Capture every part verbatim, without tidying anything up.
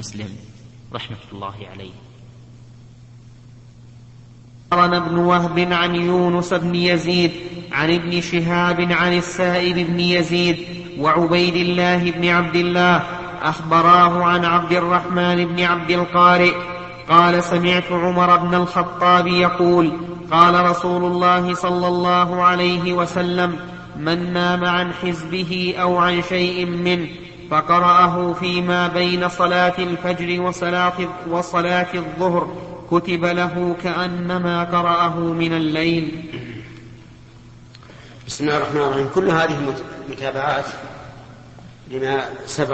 مسلم رحمة الله عليه. قرن ابن وهب عن يونس بن يزيد عن ابن شهاب عن السائب بن يزيد وعبيد الله بن عبد الله أخبراه عن عبد الرحمن بن عبد القارئ قال سمعت عمر بن الخطاب يقول قال رسول الله صلى الله عليه وسلم من نام عن حزبه أو عن شيء منه فقرأه فيما بين صلاة الفجر وصلاة, وصلاة الظهر كتب له كأنما قرأه من الليل. بسم الله الرحمن الرحيم. كل هذه المتابعات لما سبق،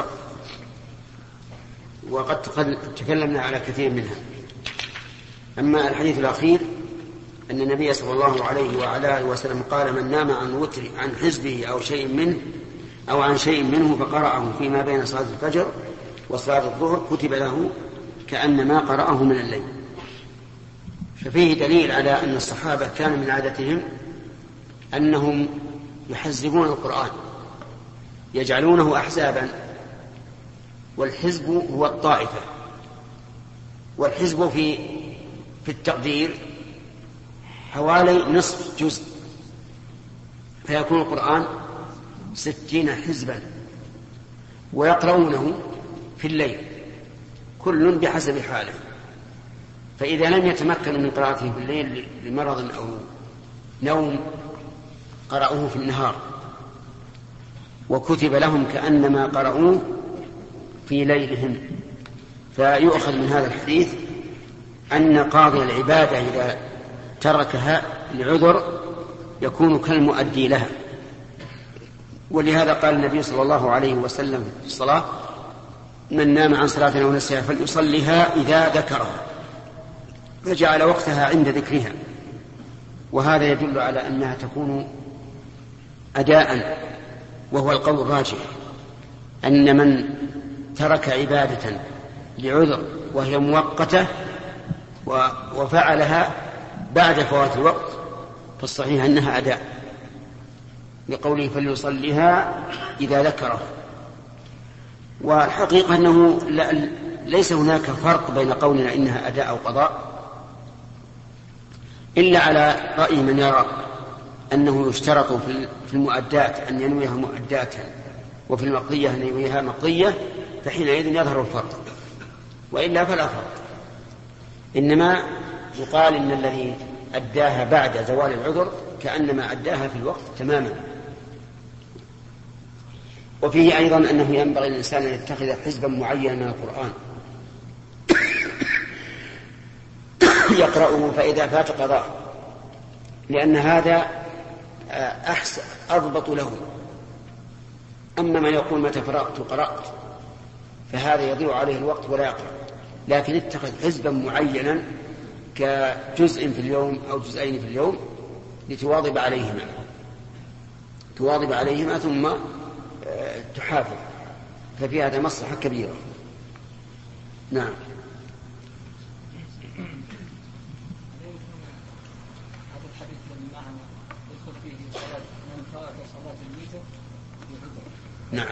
وقد تكلمنا على كثير منها. أما الحديث الأخير أن النبي صلى الله عليه وعلى آله وسلم قال من نام عن وتر عن حزبه أو شيء منه أو عن شيء منه فقرأه فيما بين صلاة الفجر وصلاة الظهر كتب له كأنما قرأه من الليل. ففيه دليل على أن الصحابة كان من عادتهم أنهم يحزبون القرآن، يجعلونه أحزابا، والحزب هو الطائفة، والحزب في في التقدير حوالي نصف جزء، فيكون القرآن ستين حزبا ويقرؤونه في الليل كل بحسب حاله. فإذا لم يتمكن من قراءته في الليل لمرض أو نوم قرأوه في النهار وكتب لهم كأنما قرأوه في ليلهم. فيؤخذ من هذا الحديث أن قاضي العبادة إذا تركها لعذر يكون كالمؤدي لها. ولهذا قال النبي صلى الله عليه وسلم في الصلاة من نام عن صلاة أو نسيها فليصليها إذا ذكرها، فجعل وقتها عند ذكرها. وهذا يدل على أنها تكون أداء، وهو القول الراجح أن من ترك عبادة لعذر وهي مؤقتة وفعلها بعد فوات الوقت فالصحيح أنها أداء، لقوله فليصليها إذا ذكره. والحقيقة أنه ليس هناك فرق بين قولنا إنها أداء أو قضاء، إلا على رأي من يرى أنه يشترط في المؤدات أن ينويها مؤدات وفي المقضية أن ينويها مقضية، فحينئذ يظهر الفرق، وإلا فلا فرق. إنما يقال إن الذي أداها بعد زوال العذر كأنما أداها في الوقت تماما. وفيه أيضا أنه ينبغي للإنسان أن يتخذ حزبا معينا من القرآن يقرأه فإذا فات قضاء، لأن هذا أحسن أضبط له. أما من يقول متى فرغت قرأت فهذا يضيع عليه الوقت ولا يقرأ، لكن اتخذ حزبا معينا كجزء في اليوم أو جزئين في اليوم لتواظب عليهما تواظب عليهما ثم تحافظ، ففي هذا مصلحة كبيرة. نعم. نعم.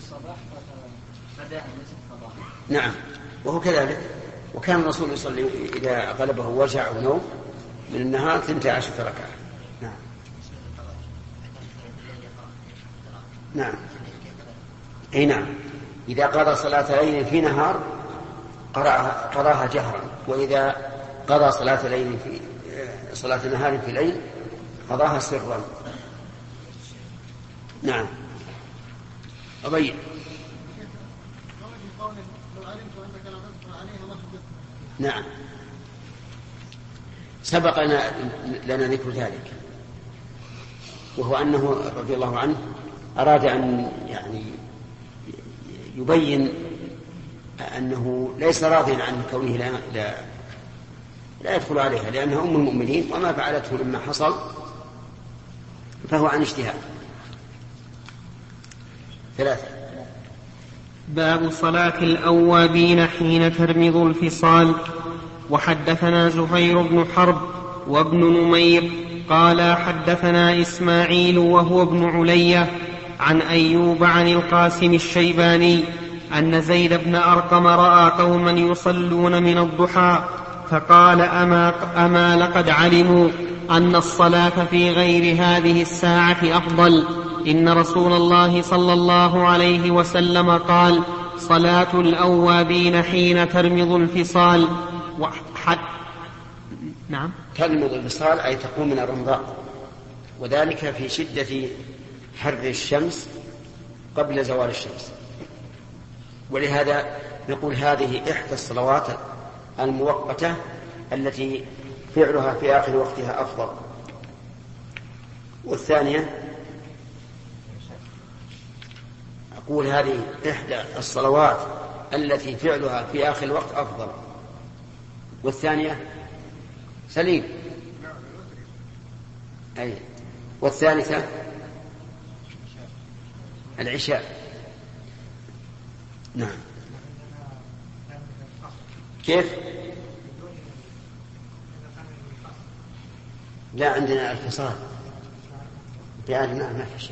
نعم، وهو كذلك. وكان الرسول يصلي إذا غلبه وجع أو نوم من النهار ثنتي عشرة ركعة. نعم. نعم. أي نعم، إذا قضى صلاة ليل في نهار قرأها قراها جهرا، وإذا قضى صلاة ليل في صلاة نهار في ليل قضاها سرا. نعم. أبين. نعم، سبق لنا, لنا ذكر ذلك، وهو أنه رضي الله عنه أراد أن يعني يبين أنه ليس راضيا عن كونه لا, لا, لا يدخل عليها، لأنها أم المؤمنين وما فعلته لما حصل فهو عن اجتهاد. ثلاثة. باب صلاة الأوابين حين ترمض الفصال. وحدثنا زهير بن حرب وابن نمير قال حدثنا إسماعيل وهو ابن علية عن أيوب عن القاسم الشيباني أن زيد بن أرقم رأى قوما يصلون من الضحى فقال أما, أما لقد علموا أن الصلاة في غير هذه الساعة أفضل. إن رسول الله صلى الله عليه وسلم قال صلاة الأوابين حين ترمض الفصال. وحد نعم ترمض الفصال أي تقوم من الرمضاء، وذلك في شدة حر الشمس قبل زوال الشمس. ولهذا نقول هذه إحدى الصلوات المؤقتة التي فعلها في آخر وقتها أفضل. والثانية أقول هذه إحدى الصلوات التي فعلها في آخر الوقت أفضل. والثانية سليم أي. والثالثة العشاء. نعم. كيف؟ لا عندنا الفصال بأدنى ما في شيء.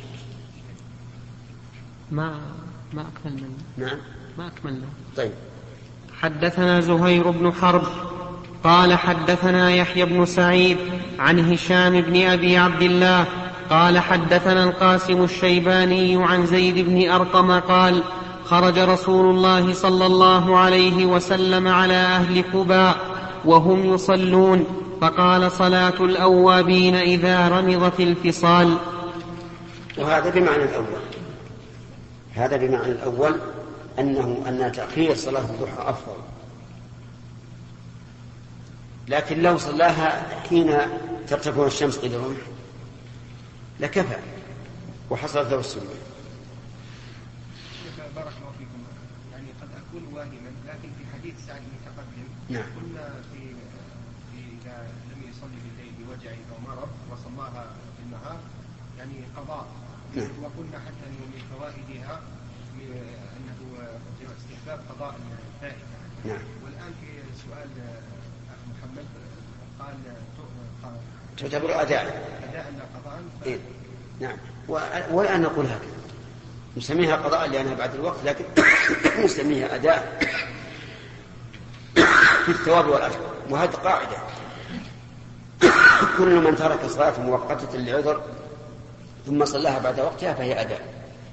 ما ما أكملنا. نعم ما أكملنا. طيب. حدثنا زهير بن حرب قال حدثنا يحيى بن سعيد عن هشام بن أبي عبد الله قال حدثنا القاسم الشيباني عن زيد بن أرقم قال خرج رسول الله صلى الله عليه وسلم على أهل قباء وهم يصلون فقال صلاة الأوابين إذا رمضت الفصال. وهذا بمعنى الأول، هذا بمعنى الأول أنه أن تأخير صلاة الضحى أفضل، لكن لو صلاها حين ترتفع الشمس قيد الرمح لكفى وحصلت له السنة. بارك الله فيكم. يعني قد أكون واهما، لكن في حديث سعد المتقدم نعم. قلنا في, في إذا لم يصلي بالليل بوجع أو مرض وصلاها في النهار يعني قضاء. نعم. وقلنا حتى أنه من فوائدها أنه استحباب قضاء الفائتة. نعم. والآن في سؤال أخ محمد قال تعتبر أداء أداء لا قضاء. إيه؟ نعم. والآن نقول هكذا نسميها قضاء لأنها بعد الوقت، لكن نسميها أداء في الثواب والأجر. وهذه قاعدة، كل من ترك صلاة مؤقتة لعذر ثم صلاها بعد وقتها فهي أداء.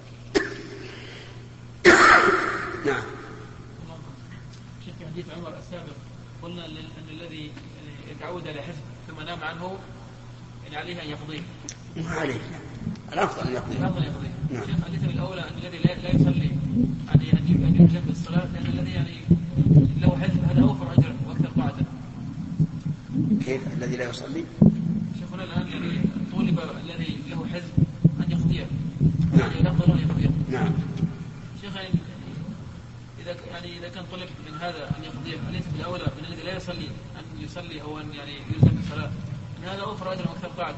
نعم. شيخ في حديث عمر السابق قلنا أن الذي يتعود على حزب ثم نام عنه يعني عليه أن يقضيه. ما عليه، الأفضل يقضيه. الأفضل يقضيه. نعم. شيخ حديث الأولى أن الذي لا يصلي يعني أن يجب بالصلاة لأن الذي يعني له حزب هذا أوفر أجرا وأكثر طاعة. كيف الذي لا يصلي؟ شيخنا الآن يعني طولب الذي له حزب أن يقضيه. نعم. يعني الأفضل أن يقضيه. نعم. شيخ يعني إذا يعني إذا كان طلب من هذا أن يقضيه أليس بالأولى من الذي لا يصلي أن يصلي أو أن يعني يلزم بالصلاة أن هذا أوفر أجرا وأكثر طاعة؟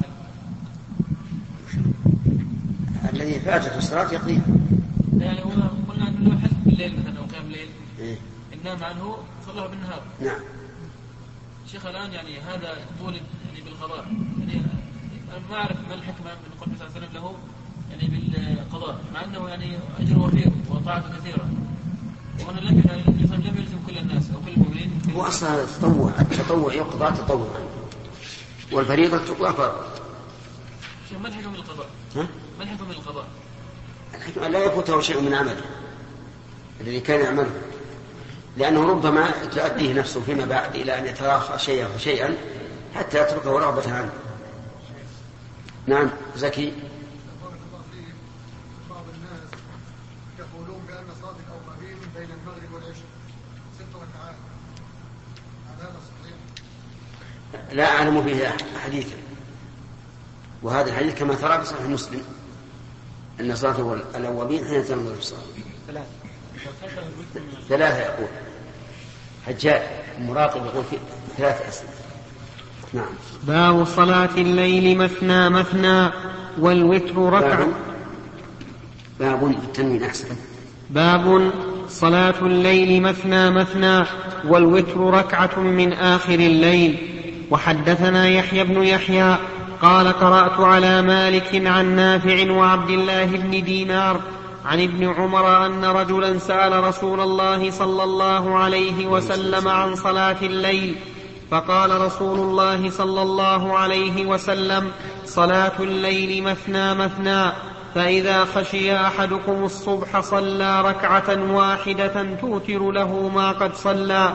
الذي فاتته الصلاة يقضيها. يعني هو قلنا أنه له حزب بالليل مثلا أو قيام الليل إيه؟ إن نام عنه صلاه بالنهار. نعم. شيخ الآن يعني هذا طولب يعني بالقضاء، يعني أنا ما أعرف ما الحكمة من قول النبي صلى الله عليه وسلم له يعني بالقضاء مع أنه يعني أجر وفير وطاعته كثيرة، وأنا لم لم يلزم كل الناس أو كل المؤمنين. هو أصلا التطوع التطوع يقضى تطوعا والفريضة تقضى فرضا. شيخ ما الحكم من القضاء؟ ها؟ ما الحكم من القضاء؟ الحكم لا يفوته شيء من عمله الذي كان يعمله، لأنه ربما تؤديه نفسه فيما بعد إلى أن يتراخى شيئا فشيئا حتى يتركه رغبة عنه. نعم. زكي. بعض الناس يقولون بأن صلاة الأوابين بين المغرب والعشاء ست ركعات، هذا صحيح؟ لا أعلم فيه حديثا، وهذا الحديث كما ترى في صحيح مسلم أن صلاة الأوابين حين تنظر في الصلاة ثلاثة ثلاثة يقول حجاج المراقب يقول في ثلاثة أسئلة. نعم. باب صلاة الليل مثنى مثنى والوتر ركعة. باب, باب بالتنوين أحسن. باب صلاة الليل مثنى مثنى والوتر ركعة من آخر الليل. وحدثنا يحيى بن يحيى قال قرأت على مالك عن نافع وعبد الله بن دينار عن ابن عمر أن رجلا سأل رسول الله صلى الله عليه وسلم عن صلاة الليل، فقال رسول الله صلى الله عليه وسلم: صلاة الليل مثنى مثنى، فإذا خشي أحدكم الصبح صلى ركعة واحدة توتر له ما قد صلى.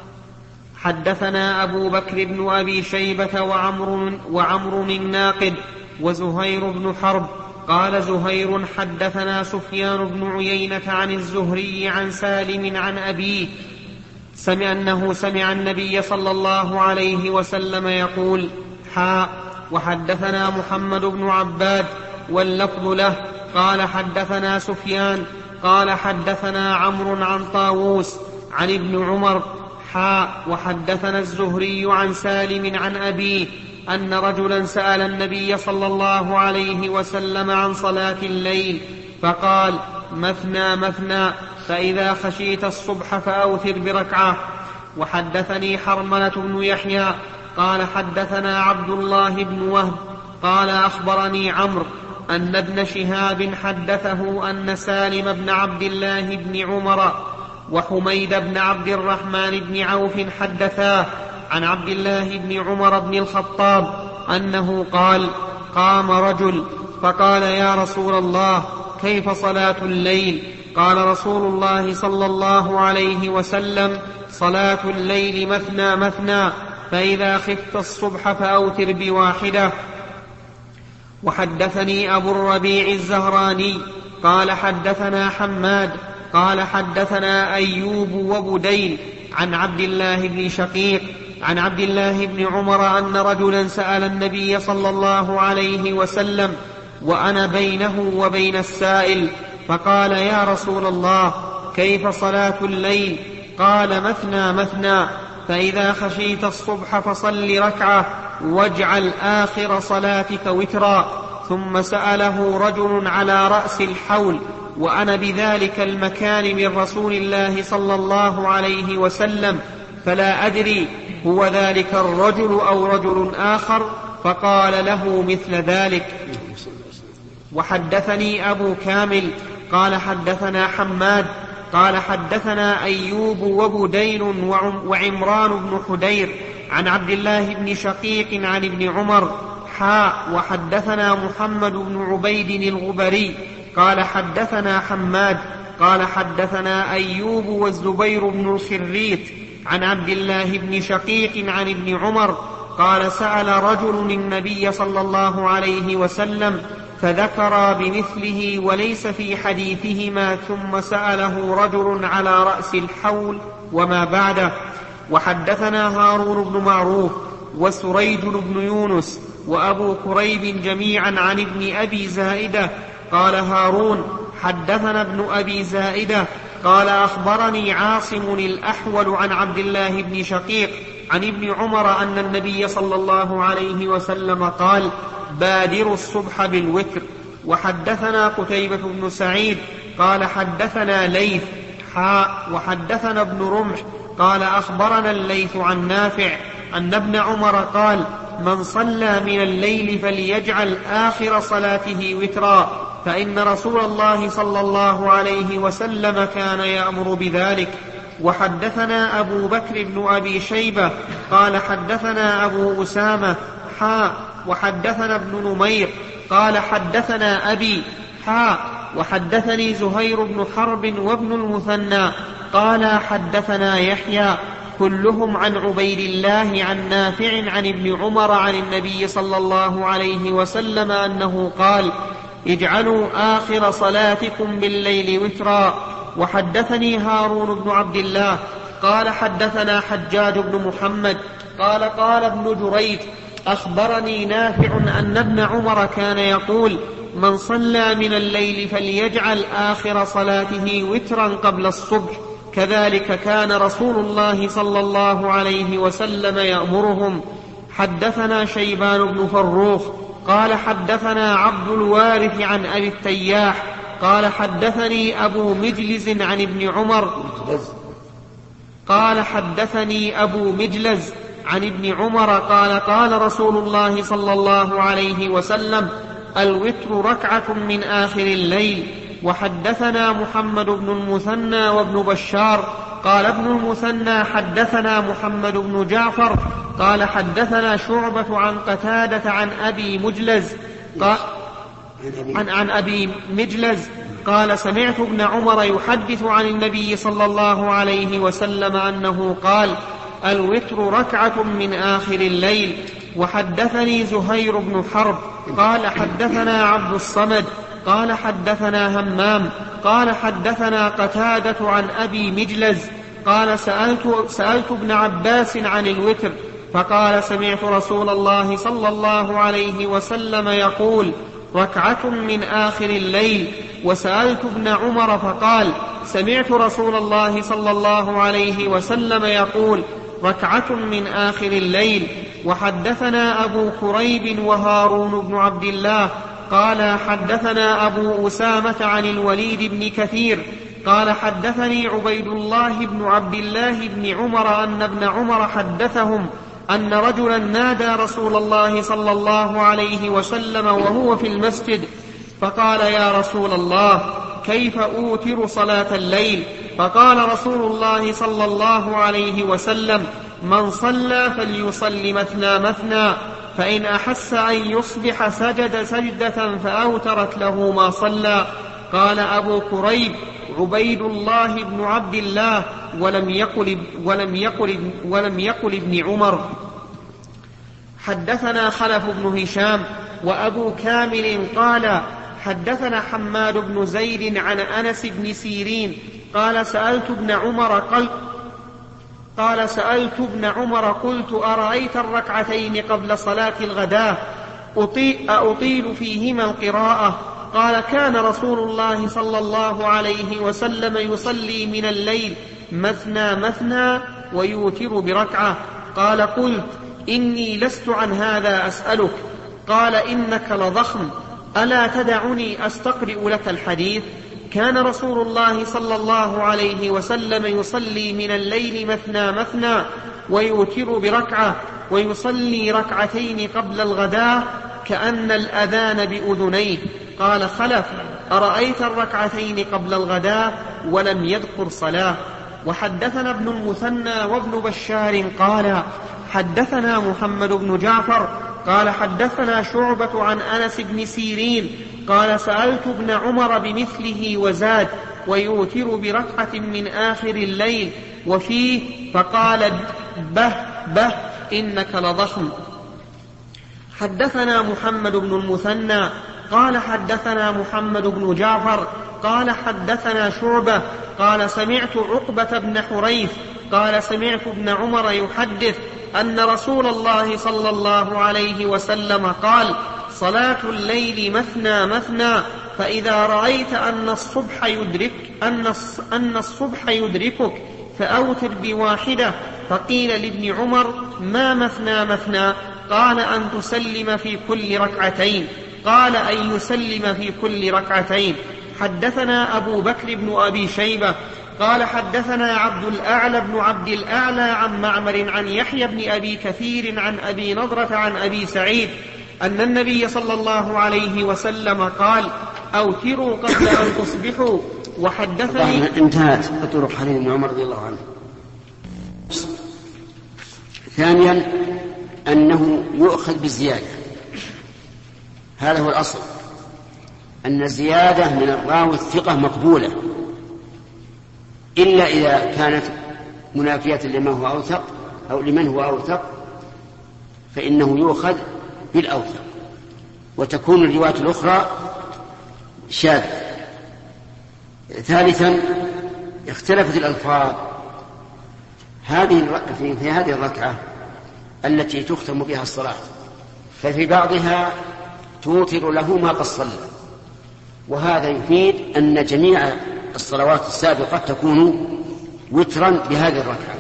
حدثنا أبو بكر بن أبي شيبة وعمر, وعمر من ناقد وزهير بن حرب. قال زهير: حدثنا سفيان بن عيينة عن الزهري عن سالم عن أبيه سمع أنه سمع النبي صلى الله عليه وسلم يقول: حاء وحدثنا محمد بن عباد واللفظ له قال حدثنا سفيان قال حدثنا عمرو عن طاووس عن ابن عمر حاء وحدثنا الزهري عن سالم عن أبيه أن رجلا سأل النبي صلى الله عليه وسلم عن صلاة الليل فقال: مثنى مثنى، فإذا خشيت الصبح فأوتر بركعة. وحدثني حرملة بن يحيى قال حدثنا عبد الله بن وهب قال أخبرني عمرو أن ابن شهاب حدثه أن سالم بن عبد الله بن عمر وحميد بن عبد الرحمن بن عوف حدثاه عن عبد الله بن عمر بن الخطاب أنه قال: قام رجل فقال: يا رسول الله، كيف صلاة الليل؟ قال رسول الله صلى الله عليه وسلم: صلاة الليل مثنى مثنى، فإذا خفت الصبح فأوتر بواحدة. وحدثني أبو الربيع الزهراني قال حدثنا حماد قال حدثنا أيوب وبديل عن عبد الله بن شقيق عن عبد الله بن عمر أن رجلا سأل النبي صلى الله عليه وسلم وأنا بينه وبين السائل، فقال: يا رسول الله، كيف صلاة الليل؟ قال: مثنى مثنى، فإذا خشيت الصبح فصل ركعة واجعل آخر صلاتك وترا. ثم سأله رجل على رأس الحول وأنا بذلك المكان من رسول الله صلى الله عليه وسلم، فلا أدري هو ذلك الرجل أو رجل آخر، فقال له مثل ذلك. وحدثني أبو كامل قال حدثنا حماد قال حدثنا أيوب وبدين وعمران بن حدير عن عبد الله بن شقيق عن ابن عمر حاء وحدثنا محمد بن عبيد الغبري قال حدثنا حماد قال حدثنا أيوب والزبير بن الخريت عن عبد الله بن شقيق عن ابن عمر قال: سأل رجل النبي صلى الله عليه وسلم فذكر بمثله وليس في حديثهما، ثم سأله رجل على رأس الحول وما بعده. وحدثنا هارون بن معروف وسريج بن يونس وأبو كريب جميعا عن ابن أبي زائدة قال هارون: حدثنا ابن أبي زائدة قال: أخبرني عاصم الأحول عن عبد الله بن شقيق عن ابن عمر أن النبي صلى الله عليه وسلم قال: بادروا الصبح بالوتر. وحدثنا قتيبة بن سعيد قال حدثنا ليث حاء وحدثنا ابن رمح قال أخبرنا الليث عن نافع أن ابن عمر قال: من صلى من الليل فليجعل آخر صلاته وترا، فإن رسول الله صلى الله عليه وسلم كان يأمر بذلك. وحدثنا أبو بكر بن أبي شيبة قال حدثنا أبو أسامة حاء وحدثنا ابن نمير قال حدثنا أبي حاء وحدثني زهير بن حرب وابن المثنى قال حدثنا يحيى كلهم عن عبيد الله عن نافع عن ابن عمر عن النبي صلى الله عليه وسلم أنه قال: اجعلوا آخر صلاتكم بالليل وترا. وحدثني هارون بن عبد الله قال حدثنا حجاج بن محمد قال قال ابن جريج: أخبرني نافع أن ابن عمر كان يقول: من صلى من الليل فليجعل آخر صلاته وترا قبل الصبح، كذلك كان رسول الله صلى الله عليه وسلم يأمرهم. حدثنا شيبان بن فروخ قال حدثنا عبد الوارث عن أبي التياح قال حدثني أبو مجلز عن ابن عمر قال حدثني أبو مجلز عن ابن عمر قال: قال رسول الله صلى الله عليه وسلم: الوتر ركعة من آخر الليل، وحدثنا محمد بن المثنى وابن بشار قال ابن المثنى حدثنا محمد بن جعفر قال حدثنا شعبة عن قتادة عن أبي مجلز قال عن, عن أبي مجلز قال سمعت ابن عمر يحدث عن النبي صلى الله عليه وسلم أنه قال الوتر ركعة من آخر الليل. وحدثني زهير بن حرب قال حدثنا عبد الصمد قال حدثنا همام قال حدثنا قتادة عن أبي مجلز قال سألت, سألت ابن عباس عن الوتر فقال سمعت رسول الله صلى الله عليه وسلم يقول ركعة من آخر الليل. وسألت ابن عمر فقال سمعت رسول الله صلى الله عليه وسلم يقول ركعة من آخر الليل. وحدثنا أبو كريب وهارون بن عبد الله قال حدثنا أبو أسامة عن الوليد بن كثير قال حدثني عبيد الله بن عبد الله بن عمر أن ابن عمر حدثهم أن رجلا نادى رسول الله صلى الله عليه وسلم وهو في المسجد فقال يا رسول الله كيف أوتر صلاة الليل؟ فقال رسول الله صلى الله عليه وسلم من صلى فليصل مثنى مثنى فإن أحس أن يصبح سجد سجدة فأوترت له ما صلى. قال أبو كريب عبيد الله بن عبد الله ولم يقل, ولم يقل, ولم يقل ابن عمر. حدثنا خلف بن هشام وأبو كامل قال حدثنا حماد بن زيد عن أنس بن سيرين قال سألت ابن عمر قلت قال سألت ابن عمر قلت أرأيت الركعتين قبل صلاة الغداء أطيل فيهما القراءة؟ قال كان رسول الله صلى الله عليه وسلم يصلي من الليل مثنى مثنى ويوتر بركعة. قال قلت إني لست عن هذا أسألك. قال إنك لضخم ألا تدعني أستقرئ لك الحديث؟ كان رسول الله صلى الله عليه وسلم يصلي من الليل مثنى مثنى ويوتر بركعة ويصلي ركعتين قبل الغداء كأن الأذان بأذنيه. قال خلف أرأيت الركعتين قبل الغداء ولم يذكر صلاة. وحدثنا ابن المثنى وابن بشار قال حدثنا محمد بن جعفر قال حدثنا شعبة عن أنس بن سيرين قال سألت ابن عمر بمثله وزاد ويوتر بركعة من آخر الليل وفيه فقال به به إنك لضخم. حدثنا محمد بن المثنى قال حدثنا محمد بن جعفر قال حدثنا شعبة قال سمعت عقبة بن حريث قال سمعت ابن عمر يحدث أن رسول الله صلى الله عليه وسلم قال صلاة الليل مثنى مثنى فإذا رأيت أن الصبح يدرك أن أن الصبح يدركك فأوتر بواحدة. فقيل لابن عمر ما مثنى مثنى؟ قال أن تسلم في كل ركعتين. قال أن يسلم في كل ركعتين. حدثنا أبو بكر بن أبي شيبة قال حدثنا عبد الأعلى بن عبد الأعلى عن معمر عن يحيى بن أبي كثير عن أبي نضرة عن أبي سعيد أن النبي صلى الله عليه وسلم قال أوتروا قبل أن تصبحوا. وحدثني انتهت طرق حديث ابن عمر رضي الله عنه. ثانيا أنه يؤخذ بالزيادة، هذا هو الأصل، أن الزيادة من الراوي الثقة مقبولة إلا إذا كانت منافية لما هو أوثق أو لمن هو أوثق فإنه يؤخذ بالأوثق وتكون الرواية الأخرى شاذة. ثالثا اختلفت الألفاظ هذه في هذه الركعة التي تختم بها الصلاة، ففي بعضها توتر له ما قد صلى، وهذا يفيد أن جميع الصلوات السابقة تكون وترا بهذه الركعة،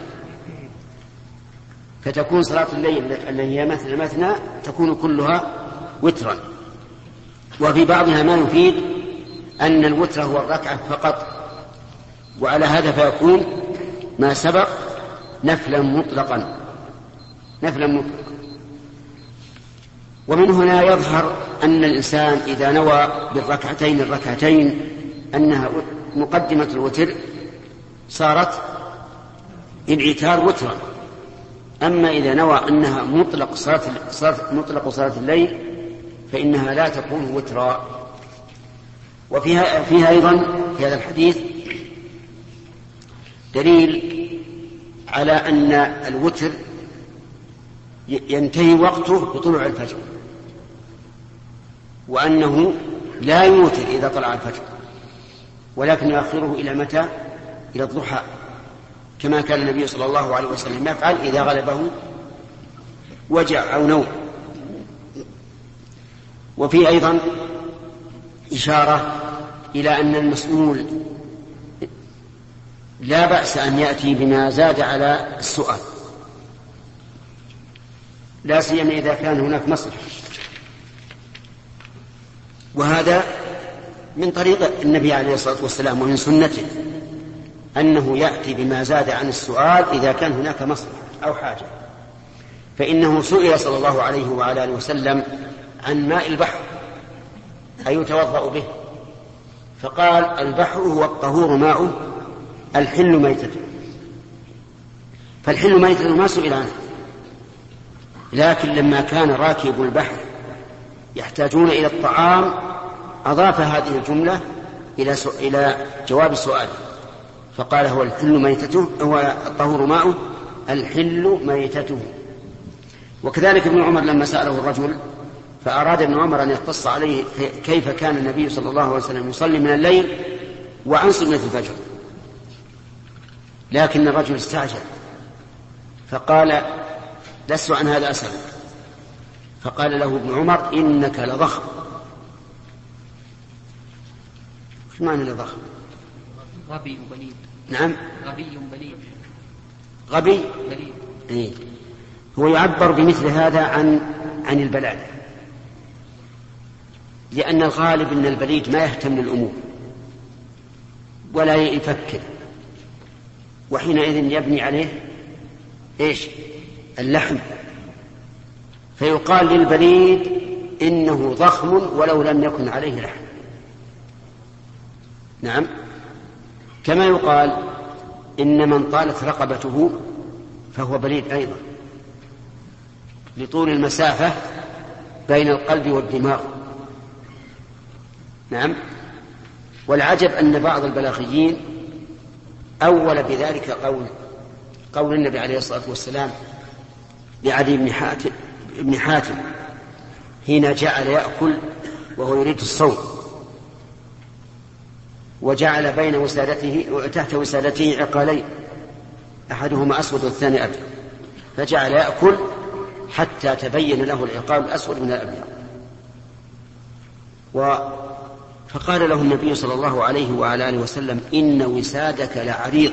فتكون صلاة الليل التي هي مثنى مثنى تكون كلها وترا. وفي بعضها ما يفيد أن الوتر هو الركعة فقط، وعلى هذا فيكون ما سبق نفلا مطلقا نفلا مطلقا. ومن هنا يظهر أن الإنسان إذا نوى بالركعتين الركعتين أنها مقدمة الوتر صارت العتار وترا. أما إذا نوى أنها مطلق صلاة مطلق صلاة الليل فإنها لا تكون وترا. وفيها فيها أيضا في هذا الحديث دليل على أن الوتر ينتهي وقته بطلوع الفجر، وأنه لا يوتر إذا طلع الفجر، ولكن يؤخره إلى متى؟ إلى الضحى، كما كان النبي صلى الله عليه وسلم يفعل إذا غلبه وجع أو نوم. وفي أيضا إشارة إلى أن المسؤول لا بأس أن يأتي بما زاد على السؤال، لا سيما إذا كان هناك مصلحة. وهذا من طريق النبي عليه الصلاة والسلام ومن سنته أنه يأتي بما زاد عن السؤال إذا كان هناك مصلحة أو حاجة. فإنه سئل صلى الله عليه وعلى آله وسلم عن ماء البحر أي يتوضأ به، فقال البحر هو الطهور ماؤه الحل ميتته. فالحل ميتته ما سئل عنه، لكن لما كان راكب البحر يحتاجون إلى الطعام أضاف هذه الجملة إلى إلى جواب السؤال، فقال هو الحل ميتته، هو الطهور ماؤه الحل ميتته. وكذلك ابن عمر لما سأله الرجل فأراد ابن عمر أن يقتص عليه كيف كان النبي صلى الله عليه وسلم يصلي من الليل وعن سنة الفجر، لكن الرجل استعجل فقال لست عن هذا أسأل. فقال له ابن عمر إنك لضخم. ايش معنى لضخم؟ غبي بليد. نعم غبي بليد. غبي بليد. إيه. هو يعبر بمثل هذا عن عن البلاد، لأن الغالب أن البليد ما يهتم للأمور ولا يفكر، وحينئذ يبني عليه إيش؟ اللحم، فيقال للبليد إنه ضخم ولو لم يكن عليه لحم. نعم، كما يقال إن من طالت رقبته فهو بليد أيضا لطول المسافة بين القلب والدماغ. نعم. والعجب أن بعض البلاغيين أول بذلك قول قول النبي عليه الصلاة والسلام لعدي بن حاتم ابن حاتم حين جعل يأكل وهو يريد الصوم، وجعل بين وسادته وتحت وسادته عقالين أحدهما أسود والثاني أبيض، فجعل يأكل حتى تبين له العقال الأسود من الأبيض. و فقال له النبي صلى الله عليه وعلى آله وسلم إن وسادك لعريض.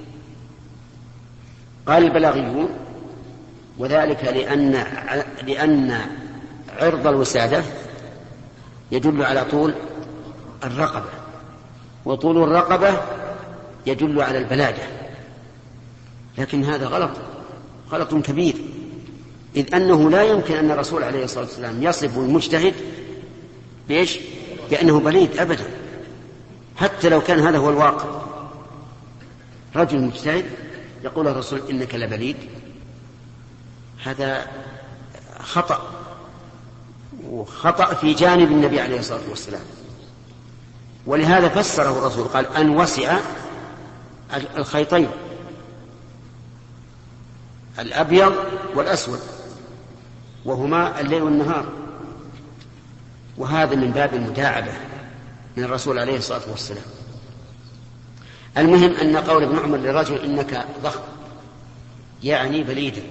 قال البلاغيون وذلك لأن لأن عرض الوسادة يدل على طول الرقبة، وطول الرقبة يدل على البلادة، لكن هذا غلط غلط كبير، إذ أنه لا يمكن أن الرسول عليه الصلاة والسلام يصف المجتهد بإيش؟ بأنه بليد أبدا، حتى لو كان هذا هو الواقع. رجل مجتهد يقول الرسول إنك لبليد، هذا خطأ، وخطأ في جانب النبي عليه الصلاة والسلام. ولهذا فسره الرسول قال أن وسع الخيطين الأبيض والأسود وهما الليل والنهار، وهذا من باب المداعبة من الرسول عليه الصلاة والسلام. المهم أن قول ابن عمر للرجل إنك ضخم يعني بليدا.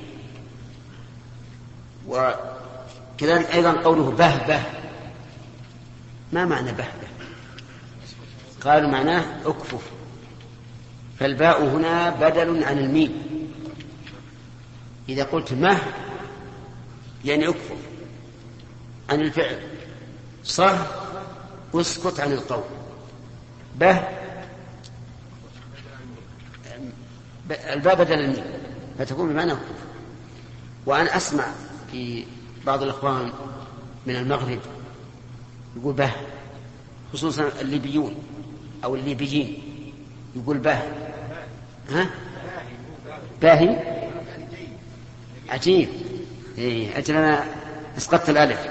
وكذلك أيضا قوله به به، ما معنى به به؟ قالوا معناه أكفف، فالباء هنا بدل عن الميم. إذا قلت مه يعني أكفف عن الفعل، صه اسكت عن القول، به الباء بدل الميم فتكون بمعنى أكفف. وأنا أسمع في بعض الأخوان من المغرب يقول به، خصوصا الليبيون أو الليبيين يقول باهي. ها؟ باهي عجيب. إيه أجل أنا اسقطت الألف.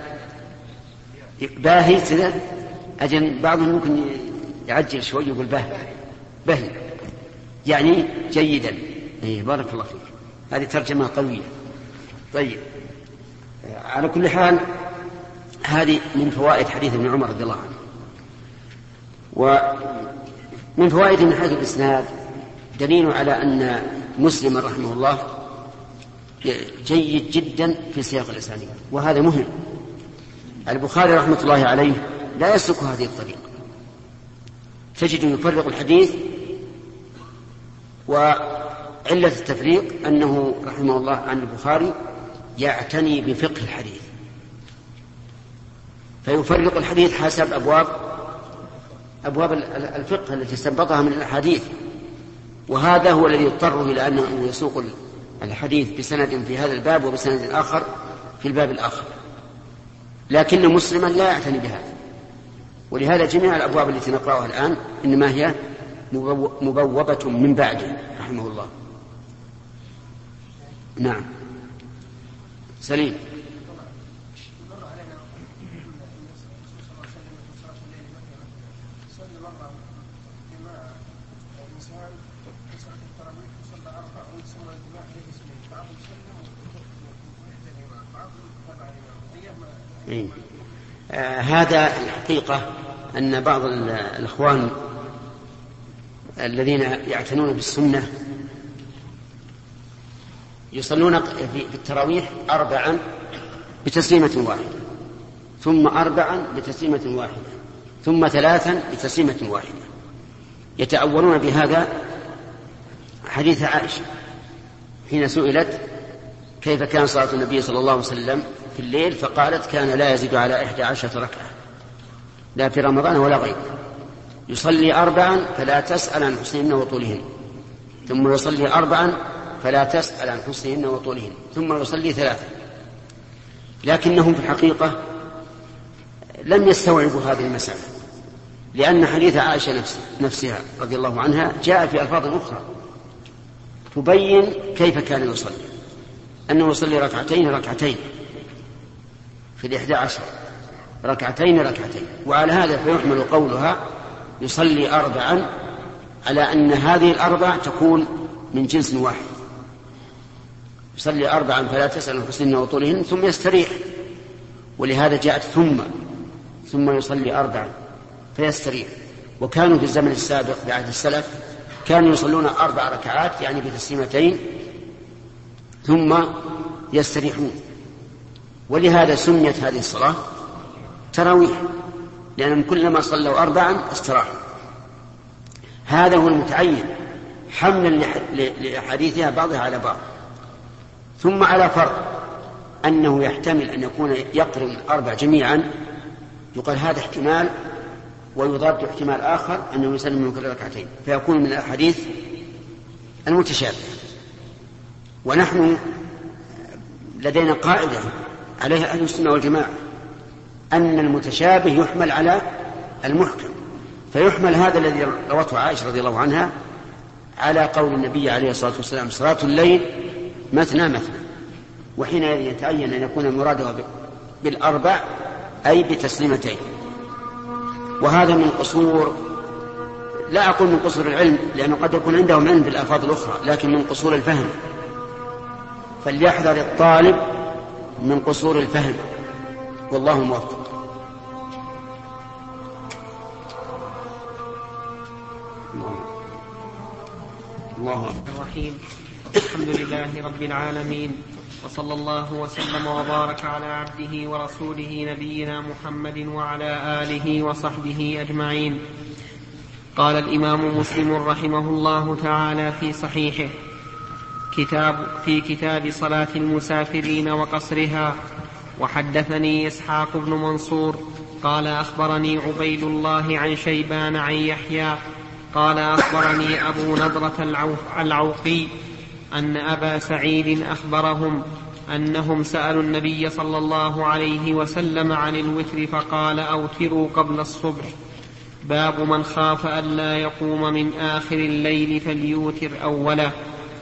باهي كذا. أجل بعضهم ممكن يعجل شوي يقول باهي باهي يعني جيدا. إيه بارك الله فيك. هذه ترجمة قوية. طيب على كل حال هذه من فوائد حديث ابن عمر رضي الله عنه. ومن فوائد من حيث الإسناد دليل على أن مسلم رحمه الله جيد جدا في سياق الإسانيد، وهذا مهم. البخاري رحمة الله عليه لا يسلك هذه الطريقة، تجد يفرق الحديث، وعلة التفريق أنه رحمه الله عن البخاري يعتني بفقه الحديث، فيفرق الحديث حسب أبواب أبواب الفقه التي استنبطها من الأحاديث، وهذا هو الذي يضطر إلى أنه يسوق الحديث بسند في هذا الباب وبسند آخر في الباب الآخر. لكن مسلما لا يعتني بهذا، ولهذا جميع الأبواب التي نقرأها الآن إنما هي مبوبة من بعده رحمه الله. نعم سليم. إيه. آه هذا الحقيقة أن بعض الإخوان الذين يعتنون بالسنة يصلون في التراويح أربعا بتسليمة واحدة، ثم أربعا بتسليمة واحدة، ثم ثلاثا بتسليمة واحدة، يتأولون بهذا حديث عائشة حين سئلت كيف كان صلاة النبي صلى الله عليه وسلم في الليل، فقالت كان لا يزيد على إحدى عشرة ركعة لا في رمضان ولا غيره، يصلي أربعا فلا تسأل عن حسنهن وطولهن، ثم يصلي أربعا فلا تسأل عن حسنهن وطولهن، ثم يصلي ثلاثا. لكنهم في الحقيقة لم يستوعبوا هذه المسألة، لأن حديث عائشة نفسها رضي الله عنها جاء في ألفاظ أخرى تبين كيف كان يصلي، أنه يصلي ركعتين ركعتين في الإحدى عشر، ركعتين ركعتين. وعلى هذا فيحمل قولها يصلي أربعا على أن هذه الأربع تكون من جنس واحد، يصلي أربعا فلا تسأل عن حسنهن وطولهن ثم يستريح، ولهذا جاءت ثم ثم يصلي أربعا فيستريح. وكانوا في الزمن السابق بعد السلف كانوا يصلون أربع ركعات يعني بتسليمتين ثم يستريحون، ولهذا سميت هذه الصلاة تراويح، لأنهم كلما صلوا أربعا استراحوا. هذا هو المتعين حملا لأحاديثها بعضها على بعض. ثم على فرق أنه يحتمل أن يكون يقرن الأربع جميعا، يقال هذا احتمال، ويضاد احتمال آخر أنه يسلم من كل ركعتين، فيكون من الأحاديث المتشابه. ونحن لدينا قاعدة عليها أهل السنة والجماعة أن المتشابه يحمل على المحكم، فيحمل هذا الذي روته عائشة رضي الله عنها على قول النبي عليه الصلاة والسلام صلاة الليل مثنى مثنى، وحينئذ يتعين أن يكون مرادها بالأربع أي بتسليمتين. وهذا من قصور، لا أقول من قصور العلم لأنه قد يكون عندهم علم بالألفاظ الأخرى، لكن من قصور الفهم، فليحذر الطالب من قصور الفهم، والله موفق. الله الرحيم. الحمد لله رب العالمين، وصلى الله وسلم وبارك على عبده ورسوله نبينا محمد وعلى آله وصحبه أجمعين. قال الإمام مسلم رحمه الله تعالى في صحيحه كتاب في كتاب صلاة المسافرين وقصرها: وحدثني إسحاق بن منصور قال أخبرني عبيد الله عن شيبان عن يحيى قال أخبرني أبو نضرة العوقي أن أبا سعيد أخبرهم أنهم سألوا النبي صلى الله عليه وسلم عن الوتر فقال: أوتروا قبل الصبح. باب من خاف ألا يقوم من آخر الليل فليوتر أوله.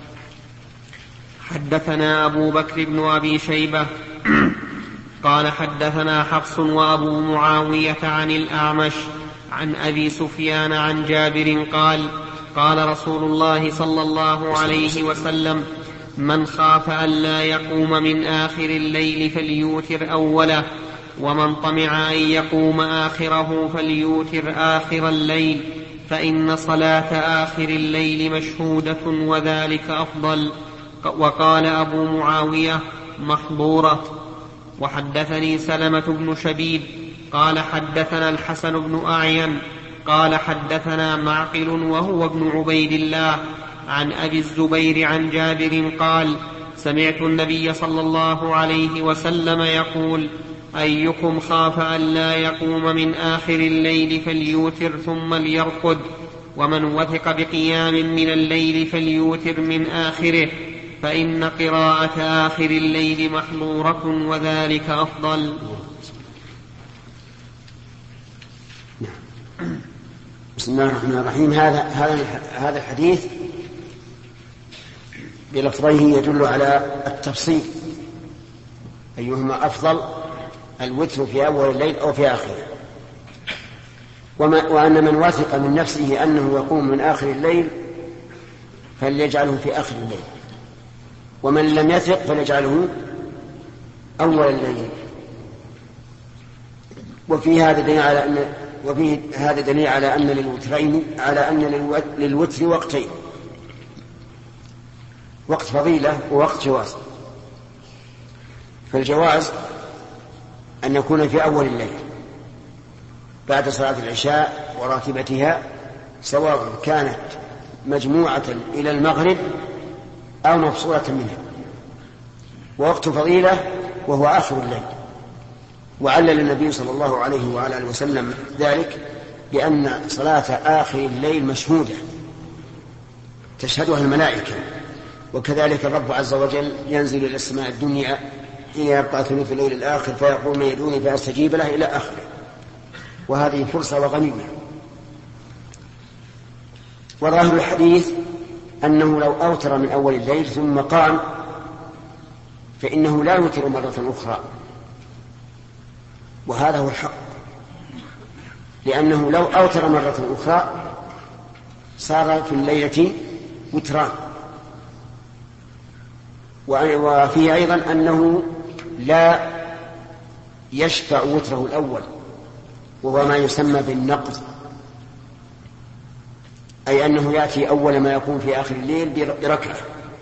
حدثنا أبو بكر بن أبي شيبة قال حدثنا حفص وأبو معاوية عن الأعمش عن أبي سفيان عن جابر قال قال رسول الله صلى الله عليه وسلم من خاف ألا يقوم من آخر الليل فليوتر أوله ومن طمع أن يقوم آخره فليوتر آخر الليل فإن صلاة آخر الليل مشهودة وذلك أفضل. وقال أبو معاوية محظورة. وحدثني سلمة بن شبيب قال حدثنا الحسن بن أعين قال حدثنا معقل وهو ابن عبيد الله عن أبي الزبير عن جابر قال سمعت النبي صلى الله عليه وسلم يقول أيكم خاف ألا يقوم من آخر الليل فليوتر ثم ليرقد ومن وثق بقيام من الليل فليوتر من آخره فإن قراءة آخر الليل محظورة وذلك أفضل. بسم الله الرحمن الرحيم. هذا هذا هذا الحديث بلفظيه يدل على التفصيل أيهما أفضل الوتر في أول الليل أو في آخره، وأن من وثق من نفسه أنه يقوم من آخر الليل فليجعله في آخر الليل، ومن لم يثق فليجعله أول الليل. وفي هذا دليل على أن وفي هذا دليل على أن للوترين على أن للوتر وقتين، وقت فضيلة ووقت جواز. فالجواز أن يكون في أول الليل بعد صلاة العشاء وراتبتها، سواء كانت مجموعة إلى المغرب أو مفصولة منها، ووقت فضيلة وهو آخر الليل. وعلل النبي صلى الله عليه وعلى آله وسلم ذلك بأن صلاة آخر الليل مشهودة تشهدها الملائكة، وكذلك الرب عز وجل ينزل إلى السماء الدنيا حين يبقى ثلث الليل الآخر فيقول من يدعوني فأستجيب له إلى آخره، وهذه فرصة وغنيمة. وظاهر الحديث أنه لو أوتر من أول الليل ثم قام فإنه لا يوتر مرة أخرى، وهذا هو الحق، لأنه لو أوتر مرة أخرى صار في الليلة وتران. وفيه أيضا أنه لا يشفع وتره الأول، وهو ما يسمى بالنقض، أي أنه يأتي أول ما يكون في آخر الليل بركعة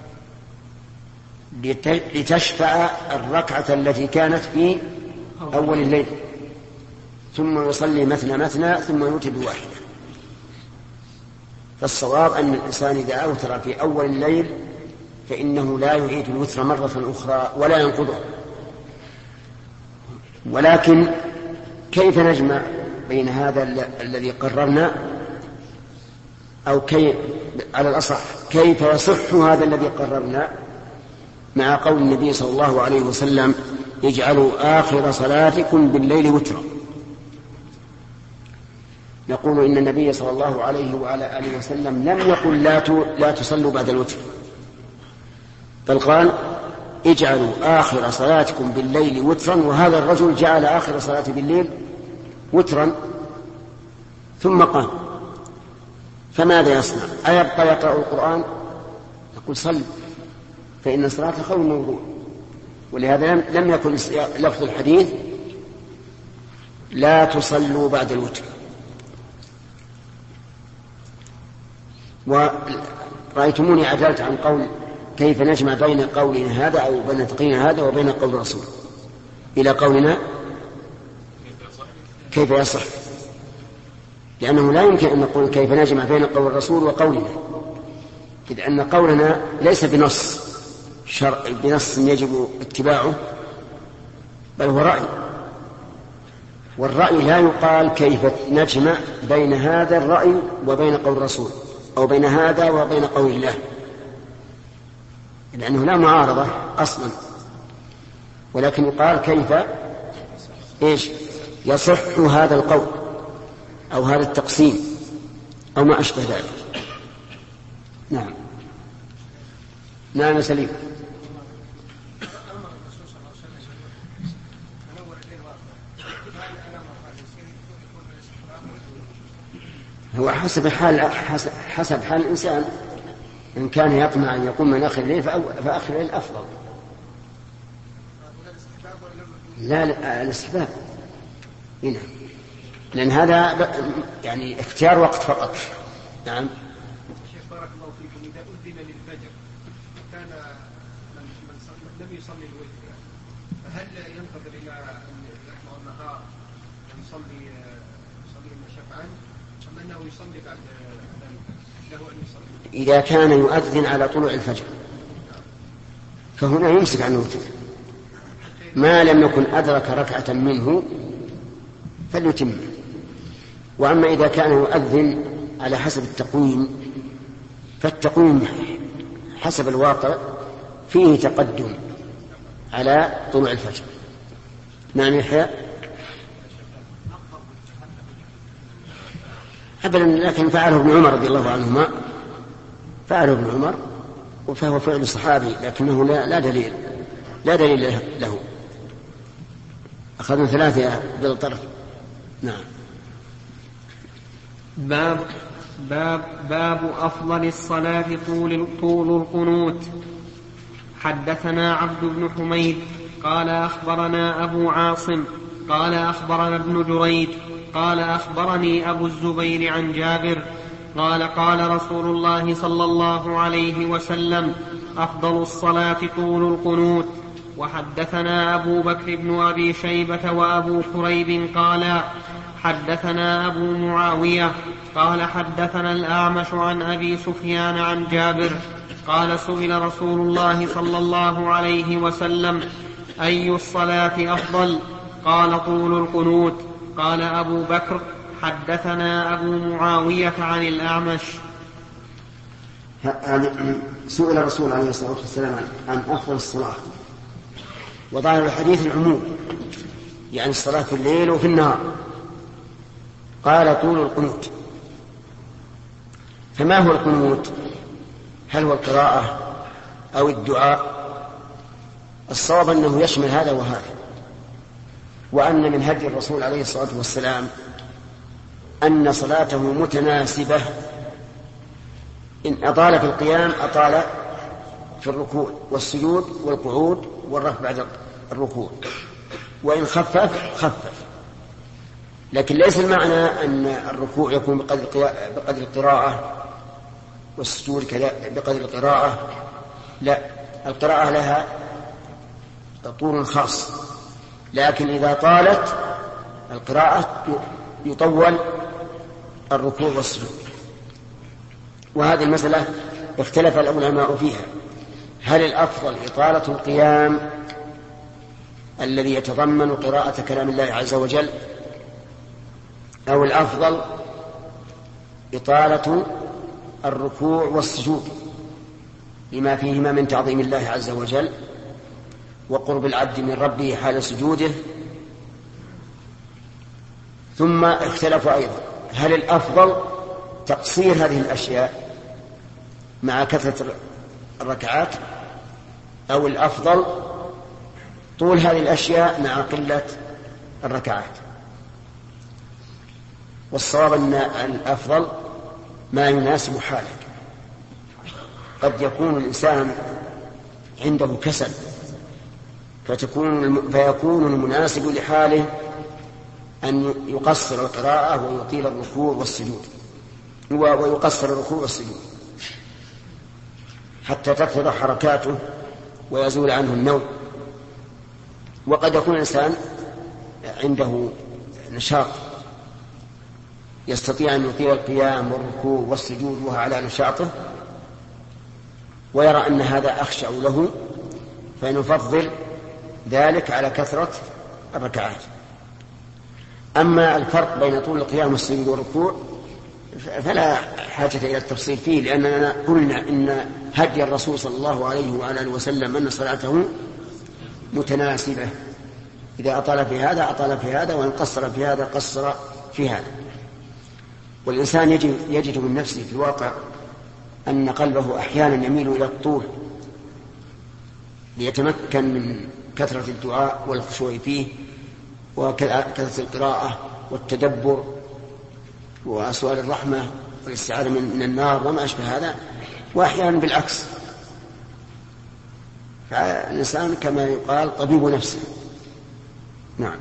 لتشفع الركعة التي كانت في أول الليل، ثم يصلي مثنى مثنى ثم يوتر بواحدة. فالصواب أن الإنسان إذا أوتر في أول الليل فإنه لا يعيد الوتر مرة أخرى ولا ينقضه. ولكن كيف نجمع بين هذا الذي قررنا، أو كيف على الأصح كيف يصح هذا الذي قررنا مع قول النبي صلى الله عليه وسلم اجعلوا آخر صلاتكم بالليل وترا؟ نقول إن النبي صلى الله عليه وعلى آله وسلم لم يقل لا لا تصلوا بعد الوتر، بل قال اجعلوا آخر صلاتكم بالليل وترا، وهذا الرجل جعل آخر صلاته بالليل وترا ثم قام. فماذا يصنع؟ أيبقى يقرأ القرآن؟ نقول صل، فإن الصلاة خير موضوع. ولهذا لم يكن لفظ الحديث لا تصلوا بعد الوتر. ورأيتموني عدلت عن قول كيف نجمع بين قولنا هذا أو بين تقريرنا هذا وبين قول الرسول إلى قولنا كيف يصح، لأنه لا يمكن أن نقول كيف نجمع بين قول الرسول وقولنا، إذ أن قولنا ليس بنص شرع بنص يجب اتباعه، بل هو رأي، والرأي لا يقال كيف نجمع بين هذا الرأي وبين قول الرسول أو بين هذا وبين قول الله، لأنه لا معارضة أصلا، ولكن يقال كيف إيش يصح هذا القول. أو هذا التقسيم أو ما أشبه ذلك. نعم. نعم سليم. هو حسب حال حسب حال الإنسان، إن كان يطمع أن يقوم من آخر الليل فآخر الليل أفضل. لا الاستحباب هنا، لأن هذا يعني اختيار وقت فقط. نعم. شيخ بارك الله فيكم، إذا أذن للفجر كان من لم يصلي الوتر فهل ينتظر إلى أن يطلع النهار يصلي يصلي شفعا أم أنه يصلي بعد له أن يصلي؟ إذا كان يؤذن على طلوع الفجر فهنا يمسك عن الوتر، ما لم يكن أدرك ركعة منه فليتم. وأما إذا كان يؤذن على حسب التقويم فالتقويم حسب الواقع فيه تقدم على طلوع الفجر. نعم يحيى. أبدا، لكن فعله ابن عمر رضي الله عنهما، فعله ابن عمر فهو فعل صحابي، لكنه لا, لا دليل لا دليل له. أخذنا ثلاثة بالطرف. نعم. باب باب باب أفضل الصلاة طول طول القنوت. حدثنا عبد بن حميد قال أخبرنا أبو عاصم قال أخبرنا ابن جريج قال أخبرني أبو الزبير عن جابر قال قال رسول الله صلى الله عليه وسلم: أفضل الصلاة طول القنوت. وحدثنا أبو بكر بن أبي شيبة وأبو كريب قال حدثنا أبو معاوية قال حدثنا الأعمش عن أبي سفيان عن جابر قال سئل رسول الله صلى الله عليه وسلم: أي الصلاة أفضل؟ قال طول القنوت. قال أبو بكر: حدثنا أبو معاوية عن الأعمش. سئل الرسول عليه الصلاة والسلام عن أفضل الصلاة، وظاهر الحديث العموم، يعني الصلاة في الليل وفي النهار. قال طول القنوت. فما هو القنوت؟ هل هو القراءة أو الدعاء؟ الصواب أنه يشمل هذا وهذا، وأن من هدي الرسول عليه الصلاة والسلام أن صلاته متناسبة، إن أطال في القيام أطال في الركوع والسجود والقعود والرفع بعد الركوع، وإن خفف خفف. لكن ليس المعنى أن الركوع يكون بقدر القراءة والسجود بقدر القراءة، لا، القراءة لها طول خاص، لكن إذا طالت القراءة يطول الركوع والسجود. وهذه المسألة اختلف العلماء فيها، هل الأفضل إطالة القيام الذي يتضمن قراءة كلام الله عز وجل، أو الأفضل إطالة الركوع والسجود لما فيهما من تعظيم الله عز وجل وقرب العبد من ربه حال سجوده. ثم اختلفوا أيضا هل الأفضل تقصير هذه الأشياء مع كثرة الركعات، أو الأفضل طول هذه الأشياء مع قلة الركعات. والصواب أن الأفضل ما يناسب حالك. قد يكون الإنسان عنده كسل فتكون فيكون المناسب لحاله أن يقصر القراءة ويطيل الركوع والسجود ويقصر الركوع والسجود حتى تكثر حركاته ويزول عنه النوم. وقد يكون الإنسان عنده نشاط يستطيع أن يطيل القيام والركوع والسجود وهو على نشاطه، ويرى أن هذا أخشع له فنفضل ذلك على كثرة الركعات. أما الفرق بين طول القيام والسجود والركوع فلا حاجة إلى التفصيل فيه، لأننا قلنا إن هدي الرسول صلى الله عليه وعلى آله وسلم أن صلاته متناسبة، إذا أطال في هذا أطال في هذا، وإن قصر في هذا قصر في هذا. والإنسان يجد, يجد من نفسه في الواقع أن قلبه أحيانا يميل إلى الطول ليتمكن من كثرة الدعاء والخشوع فيه وكثرة القراءة والتدبر وسؤال الرحمة والاستعاذة من النار وما أشبه هذا، وأحيانا بالعكس. فالإنسان كما يقال طبيب نفسه. نعم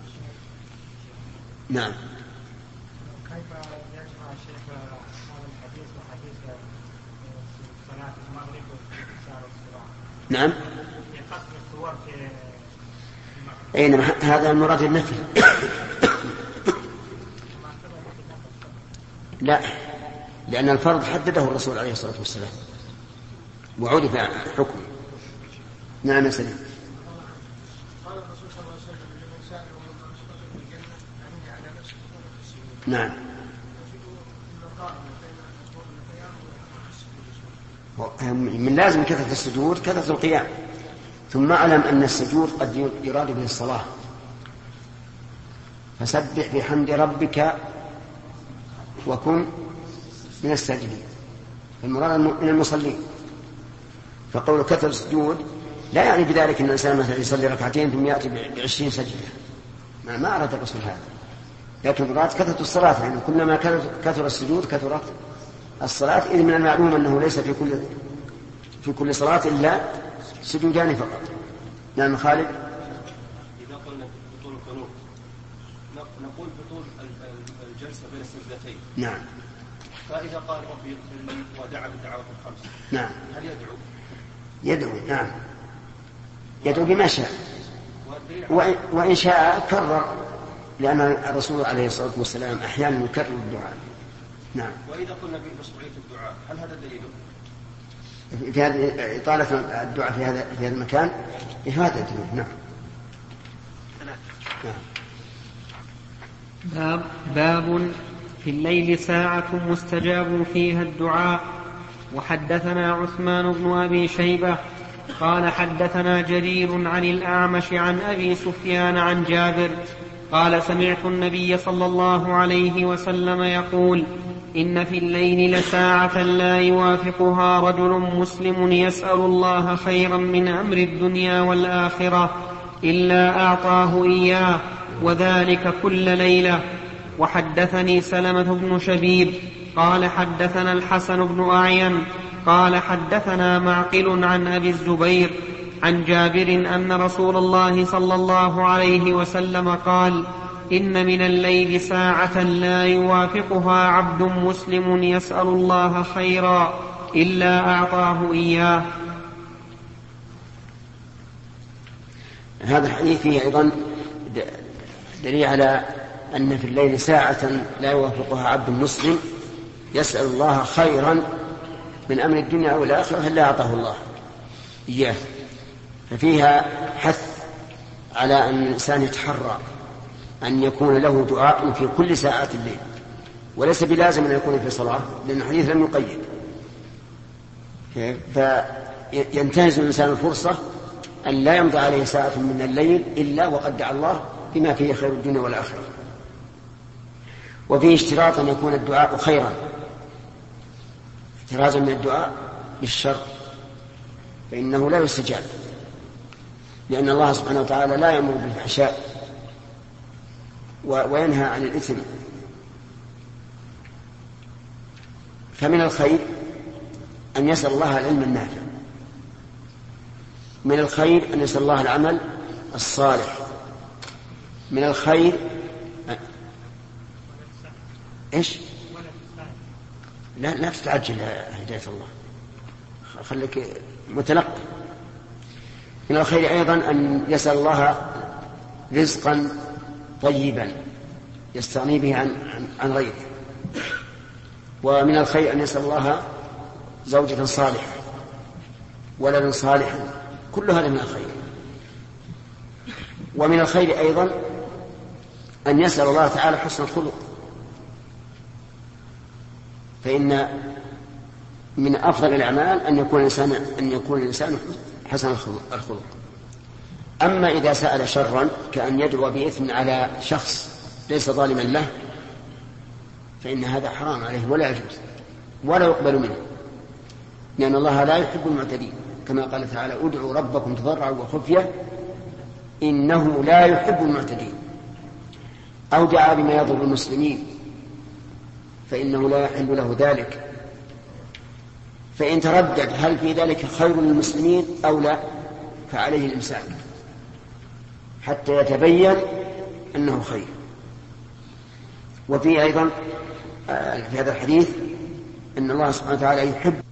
نعم. كيف يجمع الشيخ هذا الحديث وحديث صلاة المغرب وإنشاء الصلاة؟ نعم. في قسم الصور في المغرب. أي نعم، هذا المراد النفي. لا، لأن الفرض حدده الرسول عليه الصلاة والسلام وعرف حكمه. نعم سليم. قال الرسول صلى الله عليه وسلم لمن سأل ومن أشرك في الجنة أعني على نفسه قوة السجود. نعم. من لازم كثرة السجود كثرة القيام. ثم أعلم أن السجود قد يراد به الصلاة، فسبح بحمد ربك وكن من الساجدين، المراد من المصلين. فقول كثر السجود لا يعني بذلك أن الإنسان مثلا يصلي ركعتين ثم يأتي بعشرين سجدة، ما, ما أراد الرسول هذا، لكن مراد كثرة الصلاة، يعني كلما كثر السجود كثرت الصلاة، إذ من المعلوم أنه ليس في كل في كل صلاة إلا سجودان فقط. نعم خالد. إذا قلنا بطول القنوت نقول بطول الجلسة بين السجدتين. نعم. فإذا قال ربي اغفر لي ودعا بالدعوات الخمس، نعم، هل يدعو؟ يدعو. نعم، يدعو بما شاء، وإن شاء كرر، لأن الرسول عليه الصلاة والسلام أحيانا يكرر الدعاء. نعم. وإذا قلنا بمشروعية الدعاء هل هذا دليل؟ في هذه إطالة الدعاء في هذا في هذا المكان هذا دليل. نعم. نعم. باب باب في الليل ساعة مستجاب فيها الدعاء. وحدثنا عثمان بن أبي شيبة قال حدثنا جرير عن الأعمش عن أبي سفيان عن جابر قال سمعت النبي صلى الله عليه وسلم يقول إن في الليل لساعة لا يوافقها رجل مسلم يسأل الله خيرا من أمر الدنيا والآخرة إلا أعطاه إياه، وذلك كل ليلة. وحدثني سلمة بن شبيب قال حدثنا الحسن بن أعين قال حدثنا معقل عن أبي الزبير عن جابر أن رسول الله صلى الله عليه وسلم قال إن من الليل ساعة لا يوافقها عبد مسلم يسأل الله خيرا إلا أعطاه إياه. هذا الحديث فيه أيضا دليل على أن في الليل ساعة لا يوافقها عبد مسلم يسأل الله خيرا من أمر الدنيا والآخرة إلا أعطاه الله إياه. ففيها حث على أن الإنسان يتحرى أن يكون له دعاء في كل ساعات الليل، وليس بلازم أن يكون في صلاة، لأن الحديث لم يقيد. فينتهز الإنسان الفرصة أن لا يمضي عليه ساعة من الليل إلا وقد دعا الله بما فيه خير الدنيا والآخرة. وفيه اشتراط أن يكون الدعاء خيرا، احترازا من الدعاء بالشر، فإنه لا يستجاب، لأن الله سبحانه وتعالى لا يأمر بالفحشاء وينهى عن الإثم. فمن الخير أن يسأل الله العلم النافع، من الخير أن يسأل الله العمل الصالح، من الخير إيش؟ لا لا تتعجل هداية الله، خليك متلقي. من الخير أيضا أن يسأل الله رزقا طيبا يستغني به عن, عن, عن غيره. ومن الخير أن يسأل الله زوجة صالحة ولد صالحا، كل هذا من الخير. ومن الخير أيضا أن يسأل الله تعالى حسن الخلق، فإن من أفضل الأعمال أن يكون الإنسان أن يكون الإنسان حسن الخلق. أما إذا سأل شرا كأن يدعو بإثم على شخص ليس ظالما له فإن هذا حرام عليه ولا يجوز ولا يقبل منه، لأن الله لا يحب المعتدين، كما قال تعالى ادعوا ربكم تضرعا وخفية إنه لا يحب المعتدين. أو دعا بما يضر المسلمين فإنه لا يحل له ذلك. فإن تردد هل في ذلك خير للمسلمين أو لا فعليه الإمساك حتى يتبين أنه خير. وفي أيضا في هذا الحديث أن الله سبحانه وتعالى يحب